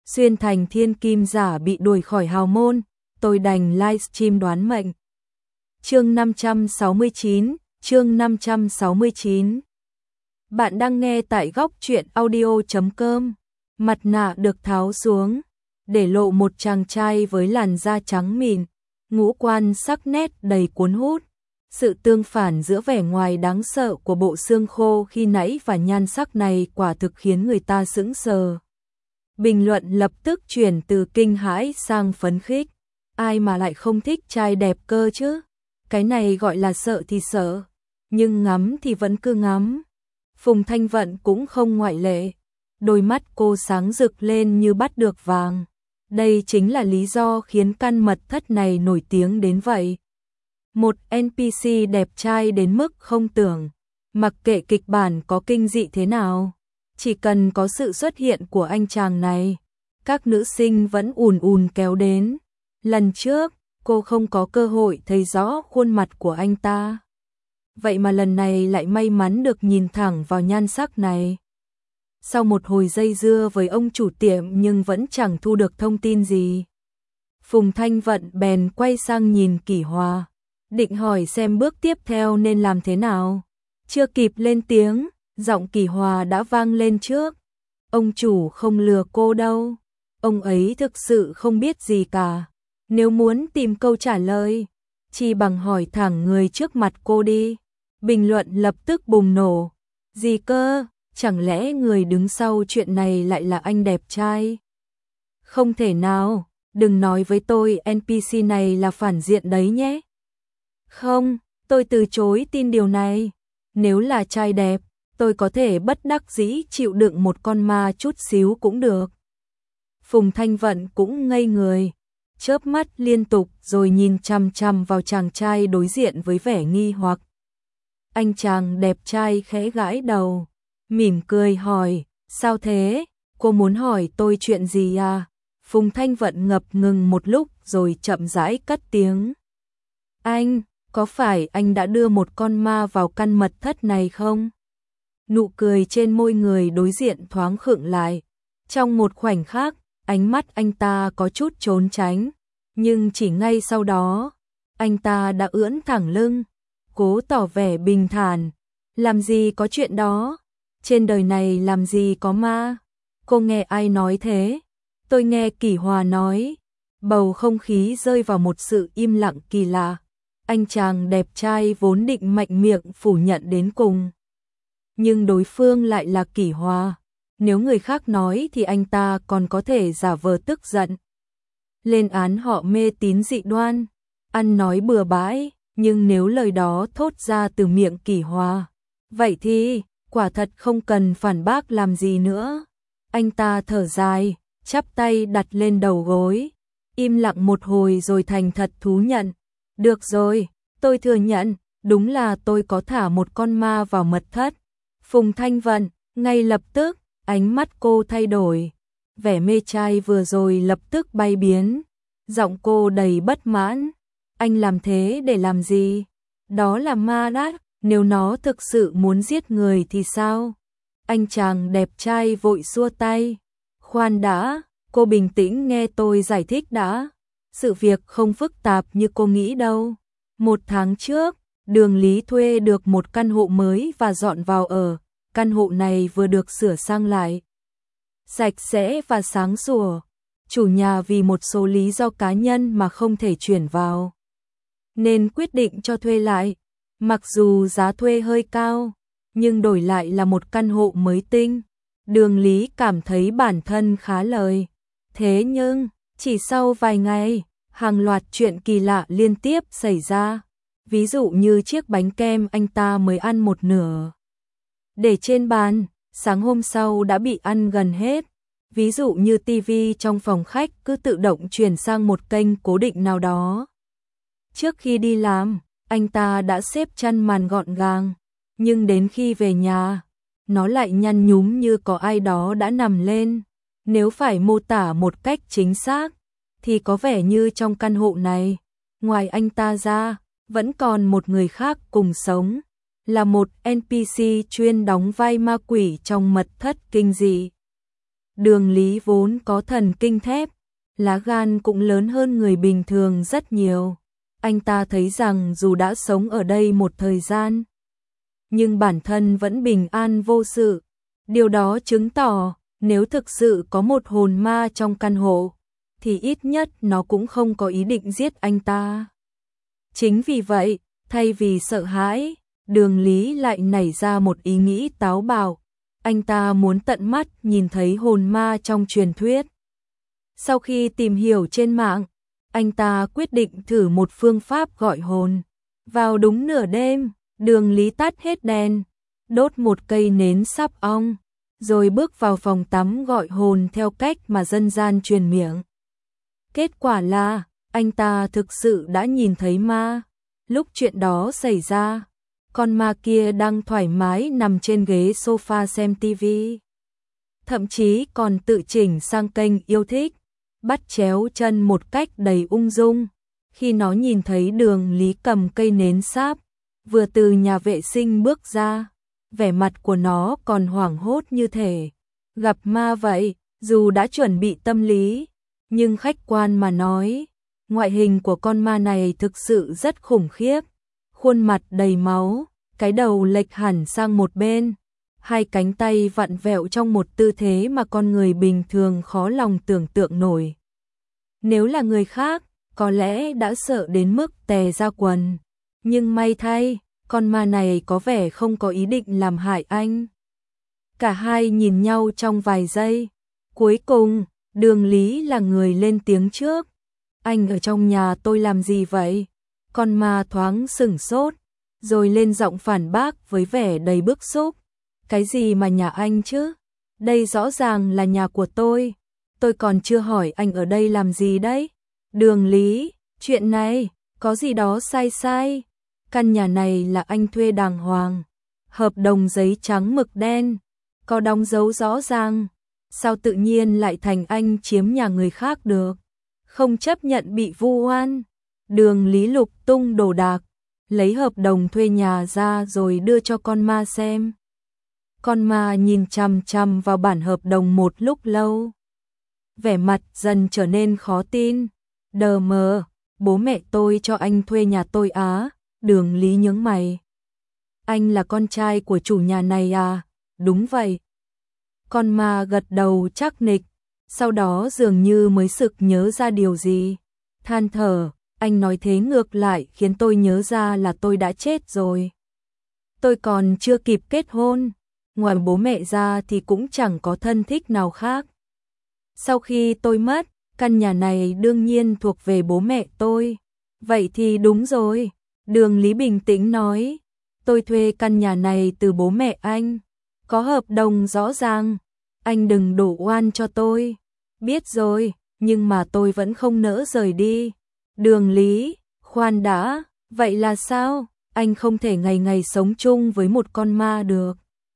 xuyên thành thiên kim giả bị đuổi khỏi hào môn, tôi đành livestream đoán mệnh. Chương 569, chương 569. Bạn đang nghe tại góc truyện audio.com. Mặt nạ được tháo xuống, để lộ một chàng trai với làn da trắng mịn, ngũ quan sắc nét đầy cuốn hút. Sự tương phản giữa vẻ ngoài đáng sợ của bộ xương khô khi nãy và nhan sắc này quả thực khiến người ta sững sờ. Bình luận lập tức chuyển từ kinh hãi sang phấn khích. Ai mà lại không thích trai đẹp cơ chứ? Cái này gọi là sợ thì sợ, nhưng ngắm thì vẫn cứ ngắm. Phùng Thanh Vận cũng không ngoại lệ. Đôi mắt cô sáng rực lên như bắt được vàng. Đây chính là lý do khiến căn mật thất này nổi tiếng đến vậy. Một NPC đẹp trai đến mức không tưởng, mặc kệ kịch bản có kinh dị thế nào, chỉ cần có sự xuất hiện của anh chàng này, các nữ sinh vẫn ùn ùn kéo đến. Lần trước, cô không có cơ hội thấy rõ khuôn mặt của anh ta. Vậy mà lần này lại may mắn được nhìn thẳng vào nhan sắc này. Sau một hồi dây dưa với ông chủ tiệm nhưng vẫn chẳng thu được thông tin gì, Phùng Thanh Vận bèn quay sang nhìn Kỷ Hòa, định hỏi xem bước tiếp theo nên làm thế nào. Chưa kịp lên tiếng, giọng Kỷ Hòa đã vang lên trước. Ông chủ không lừa cô đâu, ông ấy thực sự không biết gì cả. Nếu muốn tìm câu trả lời, chỉ bằng hỏi thẳng người trước mặt cô đi. Bình luận lập tức bùng nổ. Gì cơ? Chẳng lẽ người đứng sau chuyện này lại là anh đẹp trai? Không thể nào, đừng nói với tôi NPC này là phản diện đấy nhé. Không, tôi từ chối tin điều này. Nếu là trai đẹp, tôi có thể bất đắc dĩ chịu đựng một con ma chút xíu cũng được. Phùng Thanh Vận cũng ngây người, chớp mắt liên tục rồi nhìn chằm chằm vào chàng trai đối diện với vẻ nghi hoặc. Anh chàng đẹp trai khẽ gãi đầu, mỉm cười hỏi, sao thế? Cô muốn hỏi tôi chuyện gì à? Phùng Thanh Vận ngập ngừng một lúc rồi chậm rãi cất tiếng. Anh, có phải anh đã đưa một con ma vào căn mật thất này không? Nụ cười trên môi người đối diện thoáng khựng lại. Trong một khoảnh khắc, ánh mắt anh ta có chút trốn tránh, nhưng chỉ ngay sau đó, anh ta đã ưỡn thẳng lưng, cố tỏ vẻ bình thản. Làm gì có chuyện đó? Trên đời này làm gì có ma? Cô nghe ai nói thế? Tôi nghe Kỷ Hòa nói. Bầu không khí rơi vào một sự im lặng kỳ lạ. Anh chàng đẹp trai vốn định mạnh miệng phủ nhận đến cùng, nhưng đối phương lại là Kỷ Hòa. Nếu người khác nói thì anh ta còn có thể giả vờ tức giận, lên án họ mê tín dị đoan, ăn nói bừa bãi. Nhưng nếu lời đó thốt ra từ miệng Kỷ Hòa, vậy thì quả thật không cần phản bác làm gì nữa. Anh ta thở dài, chắp tay đặt lên đầu gối, im lặng một hồi rồi thành thật thú nhận. Được rồi, tôi thừa nhận, đúng là tôi có thả một con ma vào mật thất. Phùng Thanh Vận, ngay lập tức, ánh mắt cô thay đổi. Vẻ mê trai vừa rồi lập tức bay biến. Giọng cô đầy bất mãn. Anh làm thế để làm gì? Đó là ma đát, nếu nó thực sự muốn giết người thì sao? Anh chàng đẹp trai vội xua tay. Khoan đã, cô bình tĩnh nghe tôi giải thích đã. Sự việc không phức tạp như cô nghĩ đâu. 1 tháng trước, Đường Lý thuê được một căn hộ mới và dọn vào ở. Căn hộ này vừa được sửa sang lại, sạch sẽ và sáng sủa. Chủ nhà vì một số lý do cá nhân mà không thể chuyển vào, nên quyết định cho thuê lại. Mặc dù giá thuê hơi cao, nhưng đổi lại là một căn hộ mới tinh. Đường Lý cảm thấy bản thân khá lời. Thế nhưng, chỉ sau vài ngày, hàng loạt chuyện kỳ lạ liên tiếp xảy ra. Ví dụ như chiếc bánh kem anh ta mới ăn một nửa, để trên bàn, sáng hôm sau đã bị ăn gần hết. Ví dụ như tivi trong phòng khách cứ tự động chuyển sang một kênh cố định nào đó. Trước khi đi làm, anh ta đã xếp chăn màn gọn gàng, nhưng đến khi về nhà, nó lại nhăn nhúm như có ai đó đã nằm lên. Nếu phải mô tả một cách chính xác, thì có vẻ như trong căn hộ này, ngoài anh ta ra, vẫn còn một người khác cùng sống, là một NPC chuyên đóng vai ma quỷ trong mật thất kinh dị. Đường Lý vốn có thần kinh thép, lá gan cũng lớn hơn người bình thường rất nhiều. Anh ta thấy rằng dù đã sống ở đây một thời gian, nhưng bản thân vẫn bình an vô sự. Điều đó chứng tỏ, nếu thực sự có một hồn ma trong căn hộ, thì ít nhất nó cũng không có ý định giết anh ta. Chính vì vậy, thay vì sợ hãi, Đường Lý lại nảy ra một ý nghĩ táo bạo. Anh ta muốn tận mắt nhìn thấy hồn ma trong truyền thuyết. Sau khi tìm hiểu trên mạng, anh ta quyết định thử một phương pháp gọi hồn. Vào đúng nửa đêm, Đường Lý tắt hết đèn, đốt một cây nến sáp ong, rồi bước vào phòng tắm gọi hồn theo cách mà dân gian truyền miệng. Kết quả là, anh ta thực sự đã nhìn thấy ma. Lúc chuyện đó xảy ra, con ma kia đang thoải mái nằm trên ghế sofa xem tivi. Thậm chí còn tự chỉnh sang kênh yêu thích, bắt chéo chân một cách đầy ung dung. Khi nó nhìn thấy Đường Lý cầm cây nến sáp, vừa từ nhà vệ sinh bước ra, vẻ mặt của nó còn hoảng hốt như thể gặp ma vậy. Dù đã chuẩn bị tâm lý, nhưng khách quan mà nói, ngoại hình của con ma này thực sự rất khủng khiếp. Khuôn mặt đầy máu, cái đầu lệch hẳn sang một bên, hai cánh tay vặn vẹo trong một tư thế mà con người bình thường khó lòng tưởng tượng nổi. Nếu là người khác, có lẽ đã sợ đến mức tè ra quần. Nhưng may thay, con ma này có vẻ không có ý định làm hại anh. Cả hai nhìn nhau trong vài giây. Cuối cùng, Đường Lý là người lên tiếng trước. Anh ở trong nhà tôi làm gì vậy? Con ma thoáng sửng sốt, rồi lên giọng phản bác với vẻ đầy bức xúc. Cái gì mà nhà anh chứ? Đây rõ ràng là nhà của tôi. Tôi còn chưa hỏi anh ở đây làm gì đấy. Đường Lý, chuyện này, có gì đó sai sai. Căn nhà này là anh thuê đàng hoàng. Hợp đồng giấy trắng mực đen, có đóng dấu rõ ràng. Sao tự nhiên lại thành anh chiếm nhà người khác được? Không chấp nhận bị vu oan. Đường Lý lục tung đồ đạc, lấy hợp đồng thuê nhà ra rồi đưa cho con ma xem. Con ma nhìn chằm chằm vào bản hợp đồng một lúc lâu. Vẻ mặt dần trở nên khó tin. Đờ mờ, bố mẹ tôi cho anh thuê nhà tôi á? Đường Lý nhướng mày. Anh là con trai của chủ nhà này à? Đúng vậy. Con ma gật đầu chắc nịch, sau đó dường như mới sực nhớ ra điều gì. Than thở, anh nói thế ngược lại khiến tôi nhớ ra là tôi đã chết rồi. Tôi còn chưa kịp kết hôn, ngoài bố mẹ ra thì cũng chẳng có thân thích nào khác. Sau khi tôi mất, căn nhà này đương nhiên thuộc về bố mẹ tôi. Vậy thì đúng rồi, Đường Lý bình tĩnh nói. Tôi thuê căn nhà này từ bố mẹ anh. Có hợp đồng rõ ràng. Anh đừng đổ oan cho tôi. Biết rồi, nhưng mà tôi vẫn không nỡ rời đi. Đường Lý, khoan đã, vậy là sao? Anh không thể ngày ngày sống chung với một con ma được.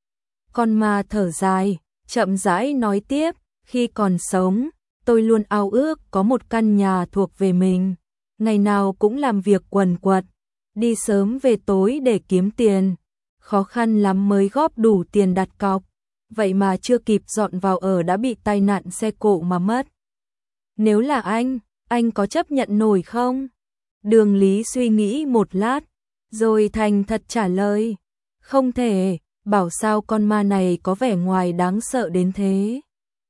Con ma thở dài, chậm rãi nói tiếp. Khi còn sống, tôi luôn ao ước có một căn nhà thuộc về mình. Ngày nào cũng làm việc quần quật, đi sớm về tối để kiếm tiền. Khó khăn lắm mới góp đủ tiền đặt cọc. Vậy mà chưa kịp dọn vào ở đã bị tai nạn xe cộ mà mất. Nếu là anh có chấp nhận nổi không? Đường Lý suy nghĩ một lát, rồi thành thật trả lời. Không thể, bảo sao con ma này có vẻ ngoài đáng sợ đến thế.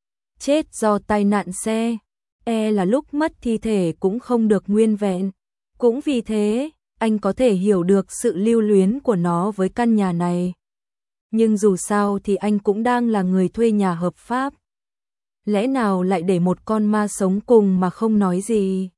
Chết do tai nạn xe, là lúc mất thi thể cũng không được nguyên vẹn. Cũng vì thế, anh có thể hiểu được sự lưu luyến của nó với căn nhà này. Nhưng dù sao thì anh cũng đang là người thuê nhà hợp pháp. Lẽ nào lại để một con ma sống cùng mà không nói gì?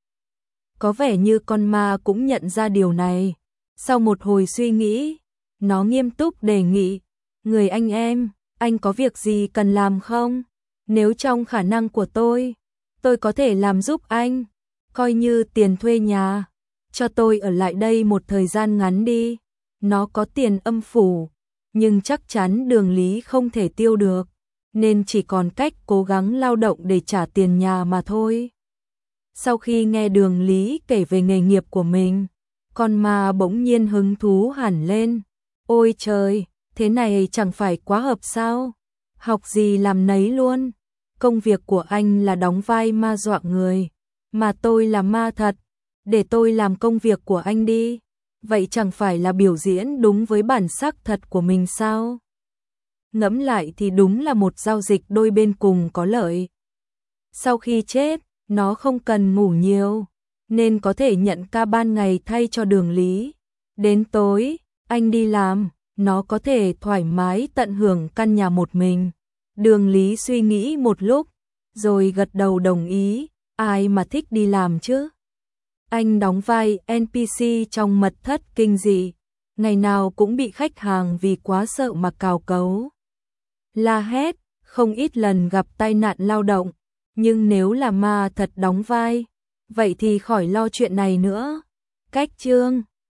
Có vẻ như con ma cũng nhận ra điều này. Sau một hồi suy nghĩ, nó nghiêm túc đề nghị. Người anh em, anh có việc gì cần làm không? Nếu trong khả năng của tôi có thể làm giúp anh. Coi như tiền thuê nhà. Cho tôi ở lại đây một thời gian ngắn đi. Nó có tiền âm phủ, nhưng chắc chắn Đường Lý không thể tiêu được, nên chỉ còn cách cố gắng lao động để trả tiền nhà mà thôi. Sau khi nghe Đường Lý kể về nghề nghiệp của mình, con ma bỗng nhiên hứng thú hẳn lên. Ôi trời, thế này chẳng phải quá hợp sao? Học gì làm nấy luôn. công việc của anh là đóng vai ma dọa người, mà tôi là ma thật, để tôi làm công việc của anh đi. Vậy chẳng phải là biểu diễn đúng với bản sắc thật của mình sao? Ngẫm lại thì đúng là một giao dịch đôi bên cùng có lợi. Sau khi chết, nó không cần ngủ nhiều, nên có thể nhận ca ban ngày thay cho Đường Lý. Đến tối, anh đi làm, nó có thể thoải mái tận hưởng căn nhà một mình. Đường Lý suy nghĩ một lúc, rồi gật đầu đồng ý, ai mà thích đi làm chứ? Anh đóng vai NPC trong mật thất kinh dị, ngày nào cũng bị khách hàng vì quá sợ mà cào cấu, la hét, không ít lần gặp tai nạn lao động. Nhưng nếu là ma thật đóng vai, vậy thì khỏi lo chuyện này nữa. Cách chương